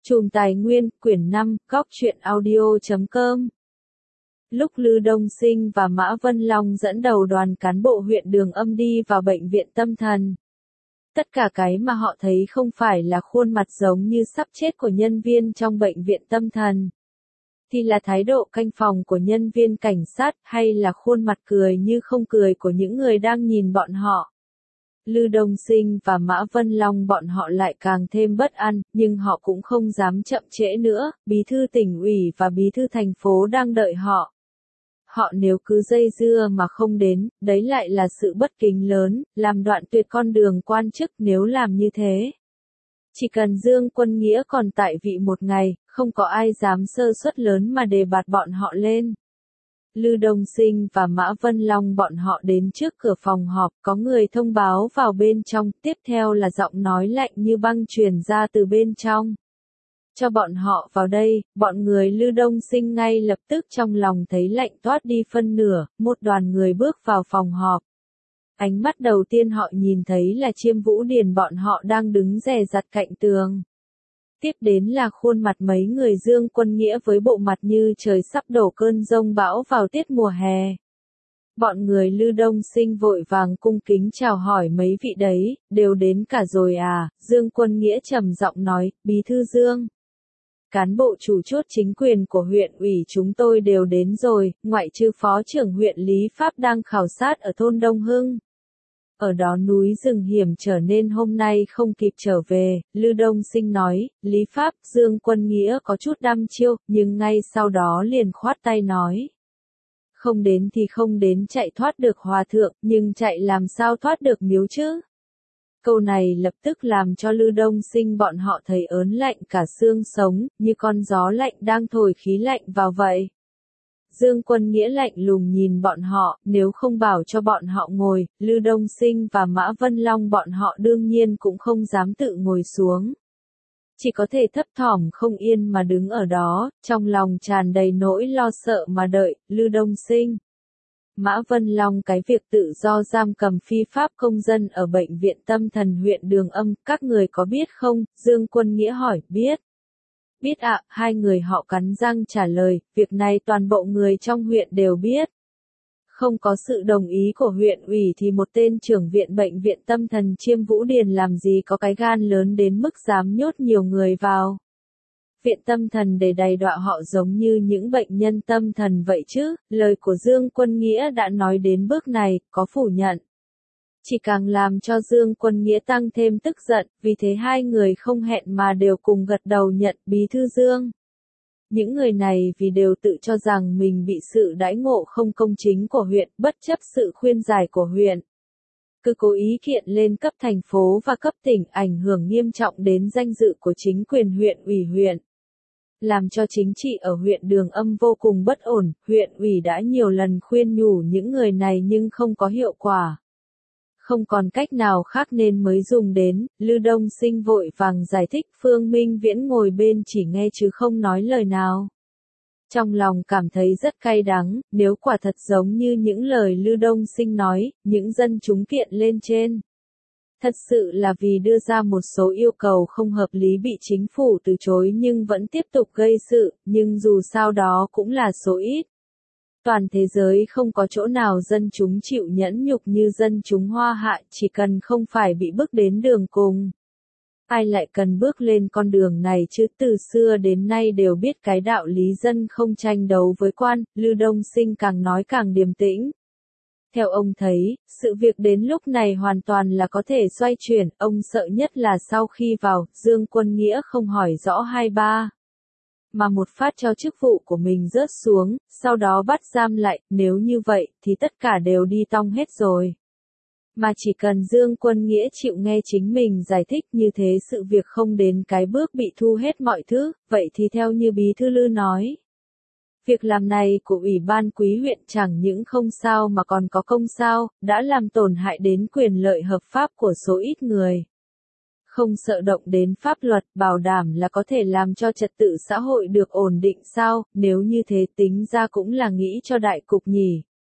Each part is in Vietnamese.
Chùm Tài Nguyên, quyển 5, góc truyện audio.com. Lúc Lư Đông Sinh và Mã Vân Long dẫn đầu đoàn cán bộ huyện Đường Âm đi vào bệnh viện tâm thần. Tất cả cái mà họ thấy không phải là khuôn mặt giống như sắp chết của nhân viên trong bệnh viện tâm thần, thì là thái độ canh phòng của nhân viên cảnh sát hay là khuôn mặt cười như không cười của những người đang nhìn bọn họ. Lư Đông Sinh và Mã Vân Long bọn họ lại càng thêm bất an, nhưng họ cũng không dám chậm trễ nữa, bí thư tỉnh ủy và bí thư thành phố đang đợi họ. Họ nếu cứ dây dưa mà không đến, đấy lại là sự bất kính lớn, làm đoạn tuyệt con đường quan chức nếu làm như thế. Chỉ cần Dương Quân Nghĩa còn tại vị một ngày, không có ai dám sơ suất lớn mà đề bạt bọn họ lên. Lư Đông Sinh và Mã Vân Long bọn họ đến trước cửa phòng họp, có người thông báo vào bên trong, tiếp theo là giọng nói lạnh như băng truyền ra từ bên trong. Cho bọn họ vào đây, bọn người Lư Đông Sinh ngay lập tức trong lòng thấy lạnh toát đi phân nửa, một đoàn người bước vào phòng họp. Ánh mắt đầu tiên họ nhìn thấy là Chiêm Vũ Điền bọn họ đang đứng dè dặt cạnh tường. Tiếp đến là khuôn mặt mấy người Dương Quân Nghĩa với bộ mặt như trời sắp đổ cơn giông bão vào tiết mùa hè. Bọn người Lư Đông Sinh vội vàng cung kính chào hỏi mấy vị đấy, đều đến cả rồi à, Dương Quân Nghĩa trầm giọng nói, bí thư Dương. Cán bộ chủ chốt chính quyền của huyện ủy chúng tôi đều đến rồi, ngoại trừ phó trưởng huyện Lý Pháp đang khảo sát ở thôn Đông Hưng. Ở đó núi rừng hiểm trở nên hôm nay không kịp trở về, Lư Đông Sinh nói, Lý Pháp, Dương Quân Nghĩa có chút đăm chiêu, nhưng ngay sau đó liền khoát tay nói. Không đến thì không đến chạy thoát được hòa thượng, nhưng chạy làm sao thoát được miếu chứ? Câu này lập tức làm cho Lư Đông Sinh bọn họ thấy ớn lạnh cả xương sống, như con gió lạnh đang thổi khí lạnh vào vậy. Dương Quân Nghĩa lạnh lùng nhìn bọn họ, nếu không bảo cho bọn họ ngồi, Lư Đông Sinh và Mã Vân Long bọn họ đương nhiên cũng không dám tự ngồi xuống. Chỉ có thể thấp thỏm không yên mà đứng ở đó, trong lòng tràn đầy nỗi lo sợ mà đợi, Lư Đông Sinh. Mã Vân Long cái việc tự do giam cầm phi pháp công dân ở bệnh viện tâm thần huyện Đường Âm, các người có biết không? Dương Quân Nghĩa hỏi, biết. Biết ạ, hai người họ cắn răng trả lời, việc này toàn bộ người trong huyện đều biết. Không có sự đồng ý của huyện ủy thì một tên trưởng viện bệnh viện tâm thần Chiêm Vũ Điền làm gì có cái gan lớn đến mức dám nhốt nhiều người vào. Viện tâm thần để đầy đọa họ giống như những bệnh nhân tâm thần vậy chứ, lời của Dương Quân Nghĩa đã nói đến bước này, có phủ nhận. Chỉ càng làm cho Dương Quân Nghĩa tăng thêm tức giận, vì thế hai người không hẹn mà đều cùng gật đầu nhận bí thư Dương. Những người này vì đều tự cho rằng mình bị sự đãi ngộ không công chính của huyện, bất chấp sự khuyên giải của huyện. Cứ cố ý kiện lên cấp thành phố và cấp tỉnh, ảnh hưởng nghiêm trọng đến danh dự của chính quyền huyện ủy huyện. Làm cho chính trị ở huyện Đường Âm vô cùng bất ổn, huyện ủy đã nhiều lần khuyên nhủ những người này nhưng không có hiệu quả. Không còn cách nào khác nên mới dùng đến, Lư Đông Sinh vội vàng giải thích, Phương Minh Viễn ngồi bên chỉ nghe chứ không nói lời nào. Trong lòng cảm thấy rất cay đắng, nếu quả thật giống như những lời Lư Đông Sinh nói, những dân chúng kiện lên trên. Thật sự là vì đưa ra một số yêu cầu không hợp lý bị chính phủ từ chối nhưng vẫn tiếp tục gây sự, nhưng dù sao đó cũng là số ít. Toàn thế giới không có chỗ nào dân chúng chịu nhẫn nhục như dân chúng Hoa Hạ, chỉ cần không phải bị bước đến đường cùng. Ai lại cần bước lên con đường này chứ, từ xưa đến nay đều biết cái đạo lý dân không tranh đấu với quan, Lư Đông Sinh càng nói càng điềm tĩnh. Theo ông thấy, sự việc đến lúc này hoàn toàn là có thể xoay chuyển, ông sợ nhất là sau khi vào, Dương Quân Nghĩa không hỏi rõ hai ba. Mà một phát cho chức vụ của mình rớt xuống, sau đó bắt giam lại, nếu như vậy, thì tất cả đều đi tong hết rồi. Mà chỉ cần Dương Quân Nghĩa chịu nghe chính mình giải thích như thế sự việc không đến cái bước bị thu hết mọi thứ, vậy thì theo như bí thư Lư nói. Việc làm này của Ủy ban Quý huyện chẳng những không sao mà còn có công sao, đã làm tổn hại đến quyền lợi hợp pháp của số ít người. Không sợ động đến pháp luật, bảo đảm là có thể làm cho trật tự xã hội được ổn định sao, nếu như thế tính ra cũng là nghĩ cho đại cục nhỉ.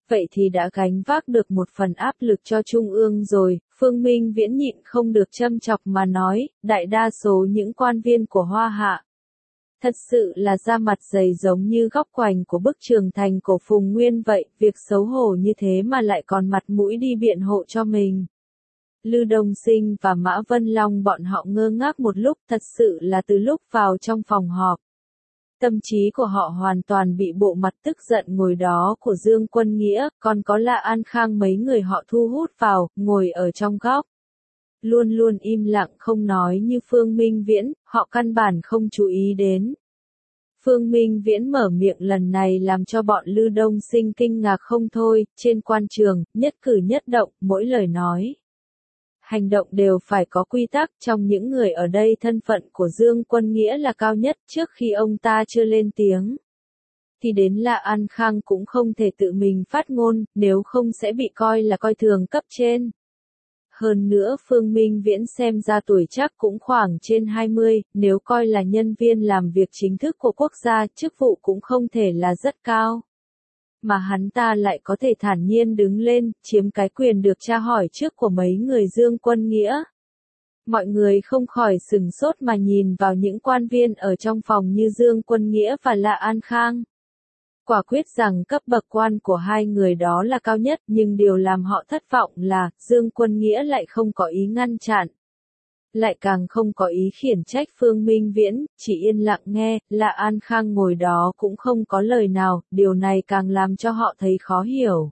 vậy thì đã gánh vác được một phần áp lực cho Trung ương rồi. Phương Minh Viễn nhịn không được châm chọc mà nói, đại đa số những quan viên của Hoa Hạ thật sự là da mặt dày giống như góc quành của bức tường thành cổ Phùng Nguyên vậy, việc xấu hổ như thế mà lại còn mặt mũi đi biện hộ cho mình. Lư Đông Sinh và Mã Vân Long bọn họ ngơ ngác một lúc, thật sự là từ lúc vào trong phòng họp. Tâm trí của họ hoàn toàn bị bộ mặt tức giận ngồi đó của Dương Quân Nghĩa, còn có La An Khang mấy người họ thu hút vào, ngồi ở trong góc. Luôn luôn im lặng không nói như Phương Minh Viễn, họ căn bản không chú ý đến. Phương Minh Viễn mở miệng lần này làm cho bọn Lư Đông Sinh kinh ngạc không thôi, trên quan trường, nhất cử nhất động, mỗi lời nói. Hành động đều phải có quy tắc, trong những người ở đây thân phận của Dương Quân Nghĩa là cao nhất, trước khi ông ta chưa lên tiếng. Thì đến La An Khang cũng không thể tự mình phát ngôn, nếu không sẽ bị coi là coi thường cấp trên. Hơn nữa Phương Minh Viễn xem ra tuổi chắc cũng khoảng trên 20, nếu coi là nhân viên làm việc chính thức của quốc gia, chức vụ cũng không thể là rất cao. Mà hắn ta lại có thể thản nhiên đứng lên, chiếm cái quyền được tra hỏi trước của mấy người Dương Quân Nghĩa. Mọi người không khỏi sửng sốt mà nhìn vào những quan viên ở trong phòng như Dương Quân Nghĩa và La An Khang. Quả quyết rằng cấp bậc quan của hai người đó là cao nhất, nhưng điều làm họ thất vọng là, Dương Quân Nghĩa lại không có ý ngăn chặn. Lại càng không có ý khiển trách Phương Minh Viễn, chỉ yên lặng nghe, La An Khang ngồi đó cũng không có lời nào, điều này càng làm cho họ thấy khó hiểu.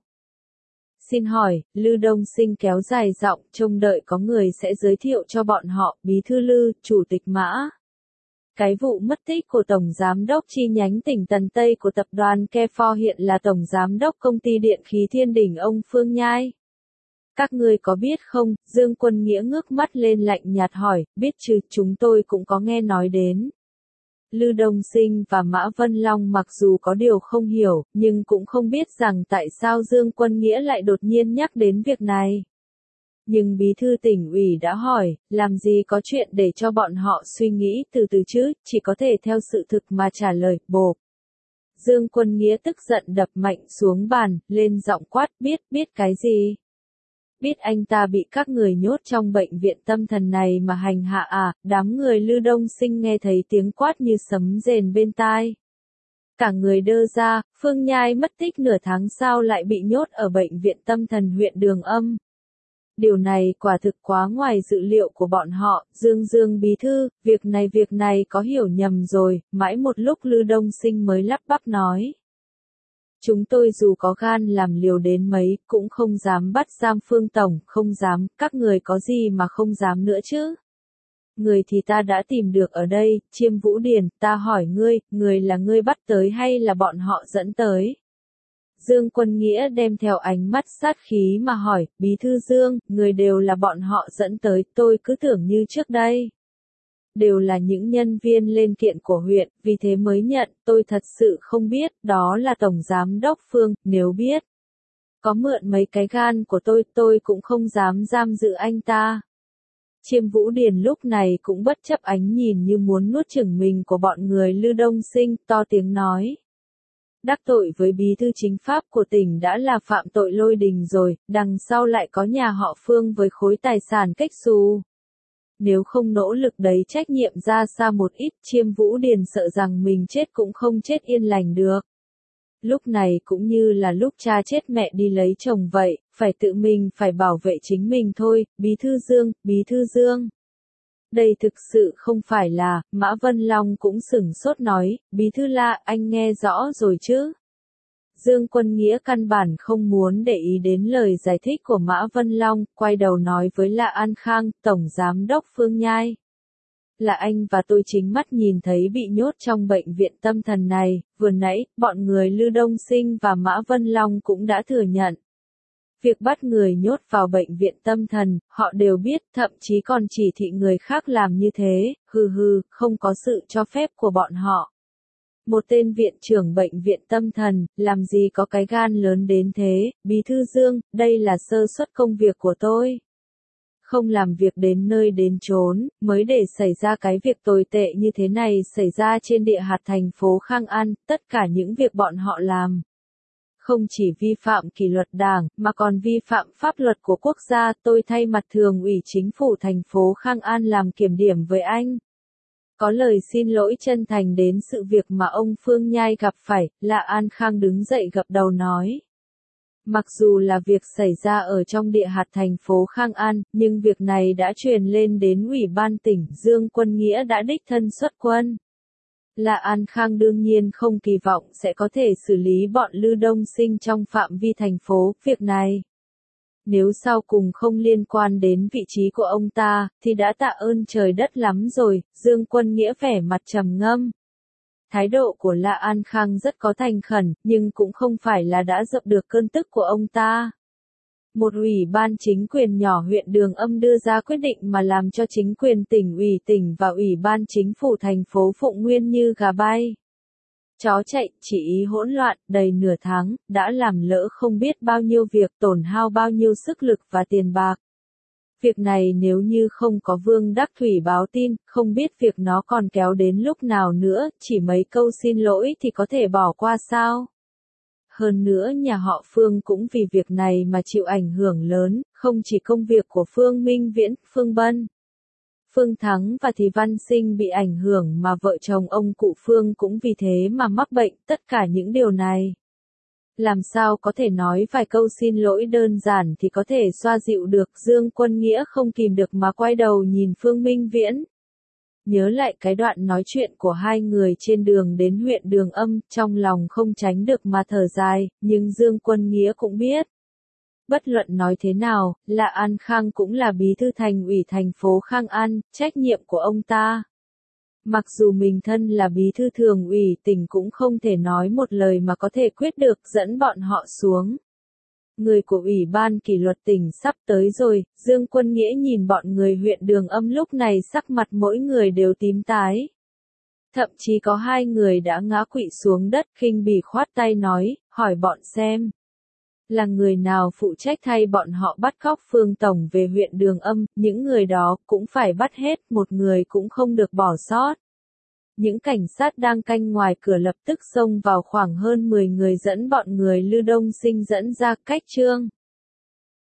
Xin hỏi, Lư Đông Sinh kéo dài giọng, trông đợi có người sẽ giới thiệu cho bọn họ, Bí thư Lư, Chủ tịch Mã. Cái vụ mất tích của Tổng Giám đốc chi nhánh tỉnh Tần Tây của tập đoàn Kefor hiện là Tổng Giám đốc công ty điện khí Thiên Đỉnh ông Phương Nhai. Các ngươi có biết không? Dương Quân Nghĩa ngước mắt lên lạnh nhạt hỏi, biết chứ, chúng tôi cũng có nghe nói đến. Lư Đông Sinh và Mã Vân Long mặc dù có điều không hiểu, nhưng cũng không biết rằng tại sao Dương Quân Nghĩa lại đột nhiên nhắc đến việc này. Nhưng bí thư tỉnh ủy đã hỏi, làm gì có chuyện để cho bọn họ suy nghĩ từ từ chứ, chỉ có thể theo sự thực mà trả lời, bộp. Dương Quân Nghĩa tức giận đập mạnh xuống bàn, lên giọng quát, biết cái gì? Biết anh ta bị các người nhốt trong bệnh viện tâm thần này mà hành hạ à? Đám người Lư Đông Sinh nghe thấy tiếng quát như sấm rền bên tai. Cả người đơ ra, Phương Nhai mất tích nửa tháng sau lại bị nhốt ở bệnh viện tâm thần huyện Đường Âm. Điều này quả thực quá ngoài dự liệu của bọn họ. Dương bí thư, việc này có hiểu nhầm rồi. Mãi một lúc Lư Đông Sinh mới lắp bắp nói. Chúng tôi dù có gan làm liều đến mấy, cũng không dám bắt giam Phương Tổng, không dám, các người có gì mà không dám nữa chứ. Người thì ta đã tìm được ở đây, Chiêm Vũ Điền, ta hỏi ngươi, người là ngươi bắt tới hay là bọn họ dẫn tới? Dương Quân Nghĩa đem theo ánh mắt sát khí mà hỏi, Bí thư Dương, người đều là bọn họ dẫn tới, tôi cứ tưởng như trước đây. Đều là những nhân viên lên kiện của huyện, vì thế mới nhận, tôi thật sự không biết, đó là Tổng Giám đốc Phương, nếu biết. Có mượn mấy cái gan của tôi cũng không dám giam giữ anh ta. Chiêm Vũ Điền lúc này cũng bất chấp ánh nhìn như muốn nuốt chửng mình của bọn người Lư Đông Sinh, to tiếng nói. Đắc tội với bí thư chính pháp của tỉnh đã là phạm tội lôi đình rồi, đằng sau lại có nhà họ Phương với khối tài sản cách xù. Nếu không nỗ lực đấy trách nhiệm ra xa một ít, Chiêm Vũ Điền sợ rằng mình chết cũng không chết yên lành được. Lúc này cũng như là lúc cha chết mẹ đi lấy chồng vậy, phải tự mình phải bảo vệ chính mình thôi, Bí thư Dương. Đây thực sự không phải là, Mã Vân Long cũng sửng sốt nói, Bí thư La, anh nghe rõ rồi chứ. Dương Quân Nghĩa căn bản không muốn để ý đến lời giải thích của Mã Vân Long, quay đầu nói với La An Khang, Tổng Giám đốc Phương Nhai. Là anh và tôi chính mắt nhìn thấy bị nhốt trong bệnh viện tâm thần này, vừa nãy, bọn người Lư Đông Sinh và Mã Vân Long cũng đã thừa nhận. Việc bắt người nhốt vào bệnh viện tâm thần, họ đều biết, thậm chí còn chỉ thị người khác làm như thế, không có sự cho phép của bọn họ. Một tên viện trưởng bệnh viện tâm thần, làm gì có cái gan lớn đến thế, Bí thư Dương, đây là sơ suất công việc của tôi. Không làm việc đến nơi đến chốn, mới để xảy ra cái việc tồi tệ như thế này xảy ra trên địa hạt thành phố Khang An, tất cả những việc bọn họ làm. Không chỉ vi phạm kỷ luật đảng, mà còn vi phạm pháp luật của quốc gia, tôi thay mặt Thường ủy Chính phủ thành phố Khang An làm kiểm điểm với anh. Có lời xin lỗi chân thành đến sự việc mà ông Phương Nhai gặp phải, La An Khang đứng dậy gập đầu nói. Mặc dù là việc xảy ra ở trong địa hạt thành phố Khang An, nhưng việc này đã truyền lên đến Ủy ban tỉnh, Dương Quân Nghĩa đã đích thân xuất quân. La An Khang đương nhiên không kỳ vọng sẽ có thể xử lý bọn Lư Đông Sinh trong phạm vi thành phố, việc này. Nếu sau cùng không liên quan đến vị trí của ông ta, thì đã tạ ơn trời đất lắm rồi, Dương Quân Nghĩa vẻ mặt trầm ngâm. Thái độ của La An Khang rất có thành khẩn, nhưng cũng không phải là đã dập được cơn tức của ông ta. Một ủy ban chính quyền nhỏ huyện Đường Âm đưa ra quyết định mà làm cho chính quyền tỉnh ủy tỉnh và ủy ban chính phủ thành phố Phụng Nguyên như gà bay. Chó chạy, chỉ ý hỗn loạn, đầy nửa tháng, đã làm lỡ không biết bao nhiêu việc, tổn hao bao nhiêu sức lực và tiền bạc. Việc này nếu như không có Vương Đắc Thủy báo tin, không biết việc nó còn kéo đến lúc nào nữa, chỉ mấy câu xin lỗi thì có thể bỏ qua sao? Hơn nữa nhà họ Phương cũng vì việc này mà chịu ảnh hưởng lớn, không chỉ công việc của Phương Minh Viễn, Phương Bân, Phương Thắng và Thì Văn Sinh bị ảnh hưởng mà vợ chồng ông cụ Phương cũng vì thế mà mắc bệnh, tất cả những điều này. Làm sao có thể nói vài câu xin lỗi đơn giản thì có thể xoa dịu được, Dương Quân Nghĩa không kìm được mà quay đầu nhìn Phương Minh Viễn. Nhớ lại cái đoạn nói chuyện của hai người trên đường đến huyện Đường Âm, trong lòng không tránh được mà thở dài, nhưng Dương Quân Nghĩa cũng biết. Bất luận nói thế nào, La An Khang cũng là bí thư thành ủy thành phố Khang An, trách nhiệm của ông ta. Mặc dù mình thân là bí thư thường ủy tỉnh cũng không thể nói một lời mà có thể quyết được, dẫn bọn họ xuống. Người của Ủy ban kỷ luật tỉnh sắp tới rồi, Dương Quân Nghĩa nhìn bọn người huyện Đường Âm lúc này sắc mặt mỗi người đều tím tái. Thậm chí có hai người đã ngã quỵ xuống đất, khinh bỉ khoát tay nói, hỏi bọn xem. Là người nào phụ trách thay bọn họ bắt cóc Phương Tổng về huyện Đường Âm, những người đó cũng phải bắt hết, một người cũng không được bỏ sót. Những cảnh sát đang canh ngoài cửa lập tức xông vào, khoảng hơn 10 người dẫn bọn người Lư Đông Sinh dẫn ra cách trương.